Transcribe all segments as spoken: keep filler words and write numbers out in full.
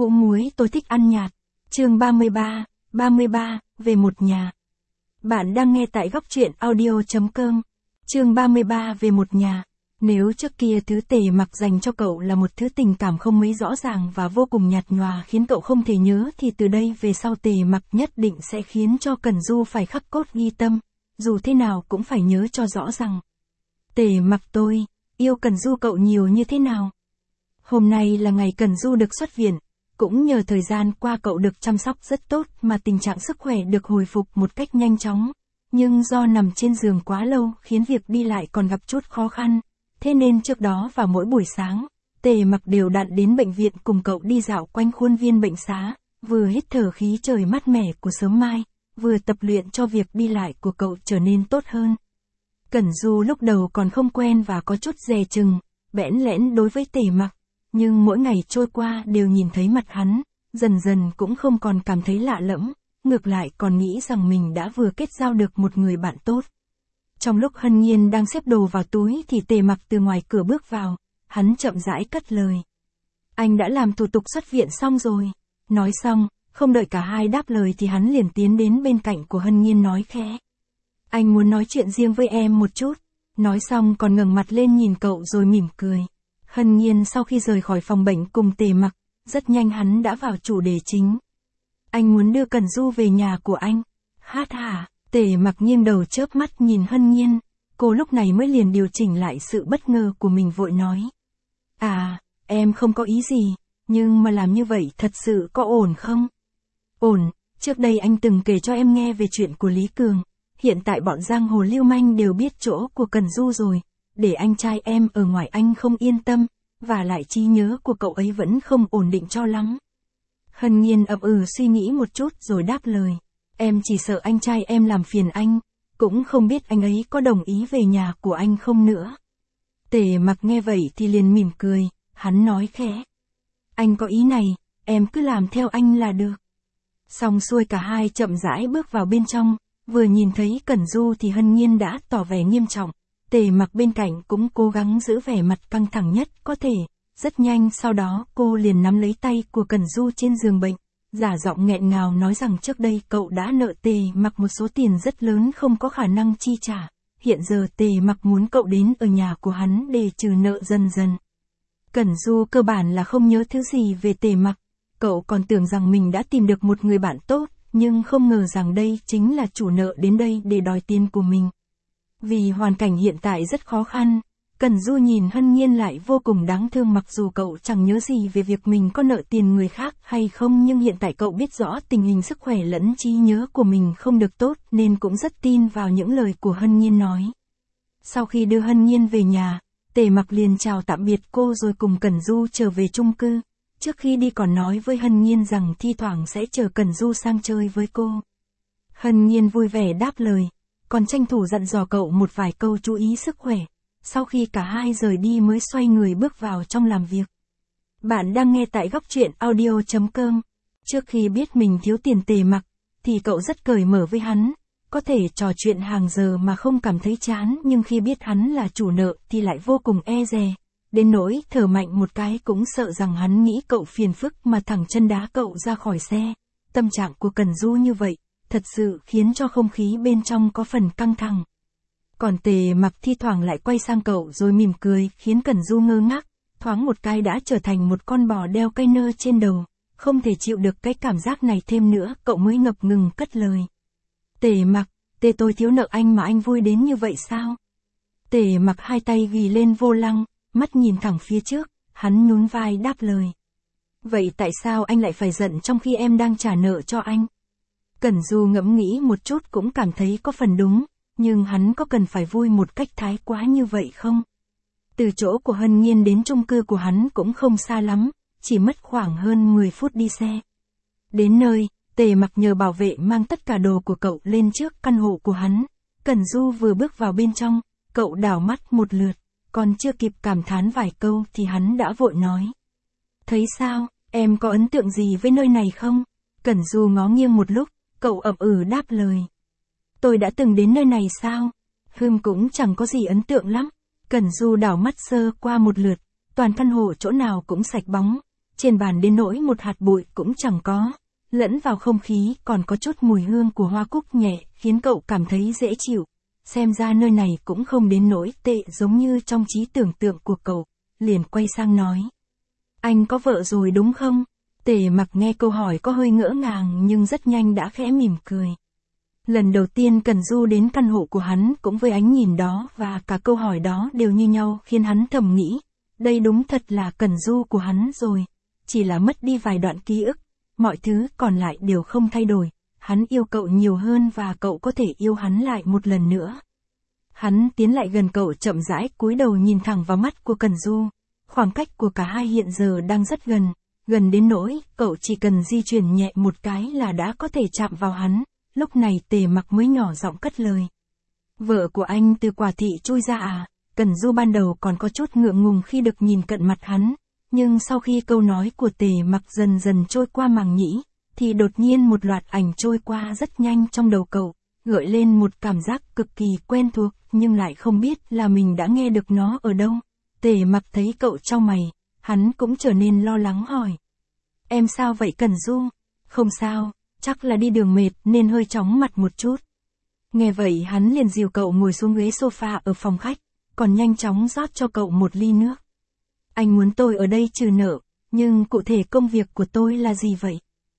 Hũ muối tôi thích ăn nhạt. Chương ba mươi ba, ba mươi ba, về một nhà. Bạn đang nghe tại góc truyện audio chấm com. Chương ba mươi ba về một nhà. Nếu trước kia thứ Tề Mặc dành cho cậu là một thứ tình cảm không mấy rõ ràng và vô cùng nhạt nhòa khiến cậu không thể nhớ, thì từ đây về sau Tề Mặc nhất định sẽ khiến cho Cẩn Du phải khắc cốt ghi tâm, dù thế nào cũng phải nhớ cho rõ rằng. Tề Mặc tôi, yêu Cẩn Du cậu nhiều như thế nào. Hôm nay là ngày Cẩn Du được xuất viện, cũng nhờ thời gian qua cậu được chăm sóc rất tốt mà tình trạng sức khỏe được hồi phục một cách nhanh chóng, nhưng do nằm trên giường quá lâu khiến việc đi lại còn gặp chút khó khăn. Thế nên trước đó vào mỗi buổi sáng, Tề Mặc đều đặn đến bệnh viện cùng cậu đi dạo quanh khuôn viên bệnh xá, vừa hít thở khí trời mát mẻ của sớm mai, vừa tập luyện cho việc đi lại của cậu trở nên tốt hơn. Cẩn Du lúc đầu còn không quen và có chút dè chừng, bẽn lẽn đối với Tề Mặc, nhưng mỗi ngày trôi qua đều nhìn thấy mặt hắn, dần dần cũng không còn cảm thấy lạ lẫm, ngược lại còn nghĩ rằng mình đã vừa kết giao được một người bạn tốt. Trong lúc Hân Nhiên đang xếp đồ vào túi thì Tề Mặc từ ngoài cửa bước vào, hắn chậm rãi cất lời. Anh đã làm thủ tục xuất viện xong rồi. Nói xong, không đợi cả hai đáp lời thì hắn liền tiến đến bên cạnh của Hân Nhiên nói khẽ. Anh muốn nói chuyện riêng với em một chút. Nói xong còn ngẩng mặt lên nhìn cậu rồi mỉm cười. Hân Nhiên sau khi rời khỏi phòng bệnh cùng Tề Mặc, rất nhanh hắn đã vào chủ đề chính. Anh muốn đưa Cẩn Du về nhà của anh. Hát hả? Tề Mặc nghiêng đầu chớp mắt nhìn Hân Nhiên, cô lúc này mới liền điều chỉnh lại sự bất ngờ của mình vội nói. À, em không có ý gì, nhưng mà làm như vậy thật sự có ổn không? Ổn, trước đây anh từng kể cho em nghe về chuyện của Lý Cường, hiện tại bọn giang hồ lưu manh đều biết chỗ của Cẩn Du rồi, để anh trai em ở ngoài anh không yên tâm, và lại trí nhớ của cậu ấy vẫn không ổn định cho lắm. Hân Nhiên ậm ừ suy nghĩ một chút rồi đáp lời. Em chỉ sợ anh trai em làm phiền anh, cũng không biết anh ấy có đồng ý về nhà của anh không nữa. Tề Mặc nghe vậy thì liền mỉm cười, hắn nói khẽ. Anh có ý này, em cứ làm theo anh là được. Xong xuôi cả hai chậm rãi bước vào bên trong, vừa nhìn thấy Cẩn Du thì Hân Nhiên đã tỏ vẻ nghiêm trọng, Tề Mặc bên cạnh cũng cố gắng giữ vẻ mặt căng thẳng nhất có thể. Rất nhanh sau đó cô liền nắm lấy tay của Cẩn Du trên giường bệnh, giả giọng nghẹn ngào nói rằng trước đây cậu đã nợ Tề Mặc một số tiền rất lớn không có khả năng chi trả, hiện giờ Tề Mặc muốn cậu đến ở nhà của hắn để trừ nợ dần dần. Cẩn Du cơ bản là không nhớ thứ gì về Tề Mặc, cậu còn tưởng rằng mình đã tìm được một người bạn tốt, nhưng không ngờ rằng đây chính là chủ nợ đến đây để đòi tiền của mình. Vì hoàn cảnh hiện tại rất khó khăn, Cẩn Du nhìn Hân Nhiên lại vô cùng đáng thương, mặc dù cậu chẳng nhớ gì về việc mình có nợ tiền người khác hay không, nhưng hiện tại cậu biết rõ tình hình sức khỏe lẫn trí nhớ của mình không được tốt nên cũng rất tin vào những lời của Hân Nhiên nói. Sau khi đưa Hân Nhiên về nhà, Tề Mặc liền chào tạm biệt cô rồi cùng Cẩn Du trở về chung cư. Trước khi đi còn nói với Hân Nhiên rằng thi thoảng sẽ chờ Cẩn Du sang chơi với cô. Hân Nhiên vui vẻ đáp lời, còn tranh thủ dặn dò cậu một vài câu chú ý sức khỏe. Sau khi cả hai rời đi mới xoay người bước vào trong làm việc. Bạn đang nghe tại góc truyện audio chấm com. Trước khi biết mình thiếu tiền Tề Mặc, thì cậu rất cởi mở với hắn, có thể trò chuyện hàng giờ mà không cảm thấy chán, nhưng khi biết hắn là chủ nợ thì lại vô cùng e dè, đến nỗi thở mạnh một cái cũng sợ rằng hắn nghĩ cậu phiền phức mà thẳng chân đá cậu ra khỏi xe. Tâm trạng của Cẩn Du như vậy, thật sự khiến cho không khí bên trong có phần căng thẳng. Còn Tề Mặc thi thoảng lại quay sang cậu rồi mỉm cười, khiến Cẩn Du ngơ ngác, thoáng một cái đã trở thành một con bò đeo cây nơ trên đầu, không thể chịu được cái cảm giác này thêm nữa, cậu mới ngập ngừng cất lời. Tề Mặc, tề tôi thiếu nợ anh mà anh vui đến như vậy sao? Tề Mặc hai tay ghi lên vô lăng, mắt nhìn thẳng phía trước, hắn nhún vai đáp lời. Vậy tại sao anh lại phải giận trong khi em đang trả nợ cho anh? Cẩn Du ngẫm nghĩ một chút cũng cảm thấy có phần đúng. Nhưng hắn có cần phải vui một cách thái quá như vậy không? Từ chỗ của Hân Nhiên đến chung cư của hắn cũng không xa lắm, chỉ mất khoảng hơn mười phút đi xe. Đến nơi, Tề Mặc nhờ bảo vệ mang tất cả đồ của cậu lên trước căn hộ của hắn. Cẩn Du vừa bước vào bên trong, cậu đảo mắt một lượt, còn chưa kịp cảm thán vài câu thì hắn đã vội nói. Thấy sao, em có ấn tượng gì với nơi này không? Cẩn Du ngó nghiêng một lúc, cậu ậm ừ đáp lời. Tôi đã từng đến nơi này sao? Hừm cũng chẳng có gì ấn tượng lắm. Cẩn Du đảo mắt sơ qua một lượt, toàn căn hộ chỗ nào cũng sạch bóng, trên bàn đến nỗi một hạt bụi cũng chẳng có, lẫn vào không khí còn có chút mùi hương của hoa cúc nhẹ, khiến cậu cảm thấy dễ chịu. Xem ra nơi này cũng không đến nỗi tệ giống như trong trí tưởng tượng của cậu, liền quay sang nói. Anh có vợ rồi đúng không? Tề Mặc nghe câu hỏi có hơi ngỡ ngàng nhưng rất nhanh đã khẽ mỉm cười. Lần đầu tiên Cẩn Du đến căn hộ của hắn cũng với ánh nhìn đó và cả câu hỏi đó đều như nhau khiến hắn thầm nghĩ, đây đúng thật là Cẩn Du của hắn rồi, chỉ là mất đi vài đoạn ký ức, mọi thứ còn lại đều không thay đổi, hắn yêu cậu nhiều hơn và cậu có thể yêu hắn lại một lần nữa. Hắn tiến lại gần cậu chậm rãi cúi đầu nhìn thẳng vào mắt của Cẩn Du, khoảng cách của cả hai hiện giờ đang rất gần, gần đến nỗi cậu chỉ cần di chuyển nhẹ một cái là đã có thể chạm vào hắn. Lúc này Tề Mặc mới nhỏ giọng cất lời. Vợ của anh từ quả thị chui ra à? Cẩn Du ban đầu còn có chút ngượng ngùng khi được nhìn cận mặt hắn, nhưng sau khi câu nói của Tề Mặc dần dần trôi qua màng nhĩ, thì đột nhiên một loạt ảnh trôi qua rất nhanh trong đầu cậu, gợi lên một cảm giác cực kỳ quen thuộc, nhưng lại không biết là mình đã nghe được nó ở đâu. Tề Mặc thấy cậu chau mày, hắn cũng trở nên lo lắng hỏi. Em sao vậy Cẩn Du? Không sao. Chắc là đi đường mệt nên hơi chóng mặt một chút. Nghe vậy hắn liền dìu cậu ngồi xuống ghế sofa ở phòng khách, còn nhanh chóng rót cho cậu một ly nước. Anh muốn tôi ở đây trừ nợ, nhưng cụ thể công việc của tôi là gì vậy?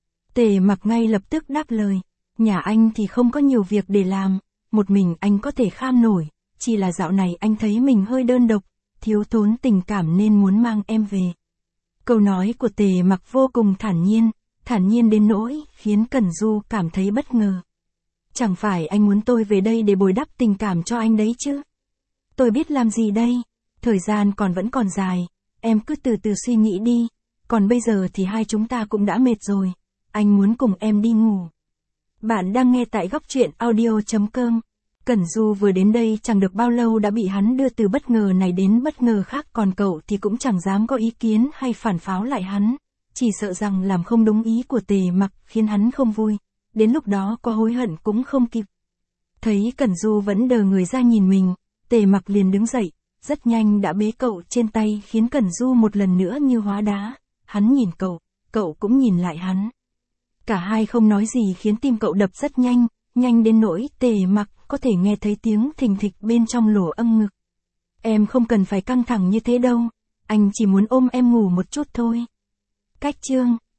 Tề Mặc ngay lập tức đáp lời, nhà anh thì không có nhiều việc để làm, một mình anh có thể kham nổi, chỉ là dạo này anh thấy mình hơi đơn độc, thiếu thốn tình cảm nên muốn mang em về. Câu nói của Tề Mặc vô cùng thản nhiên. Thản nhiên đến nỗi, khiến Cẩn Du cảm thấy bất ngờ. Chẳng phải anh muốn tôi về đây để bồi đắp tình cảm cho anh đấy chứ? Tôi biết làm gì đây? Thời gian còn vẫn còn dài, em cứ từ từ suy nghĩ đi. Còn bây giờ thì hai chúng ta cũng đã mệt rồi. Anh muốn cùng em đi ngủ. Bạn đang nghe tại góc truyện audio chấm com. Cẩn Du vừa đến đây chẳng được bao lâu đã bị hắn đưa từ bất ngờ này đến bất ngờ khác, còn cậu thì cũng chẳng dám có ý kiến hay phản pháo lại hắn. Chỉ sợ rằng làm không đúng ý của Tề Mặc khiến hắn không vui, đến lúc đó có hối hận cũng không kịp. Thấy Cẩn Du vẫn đờ người ra nhìn mình, Tề Mặc liền đứng dậy, rất nhanh đã bế cậu trên tay khiến Cẩn Du một lần nữa như hóa đá. Hắn nhìn cậu, cậu cũng nhìn lại hắn. Cả hai không nói gì khiến tim cậu đập rất nhanh, nhanh đến nỗi Tề Mặc có thể nghe thấy tiếng thình thịch bên trong lỗ âm ngực. Em không cần phải căng thẳng như thế đâu, anh chỉ muốn ôm em ngủ một chút thôi. Cách chương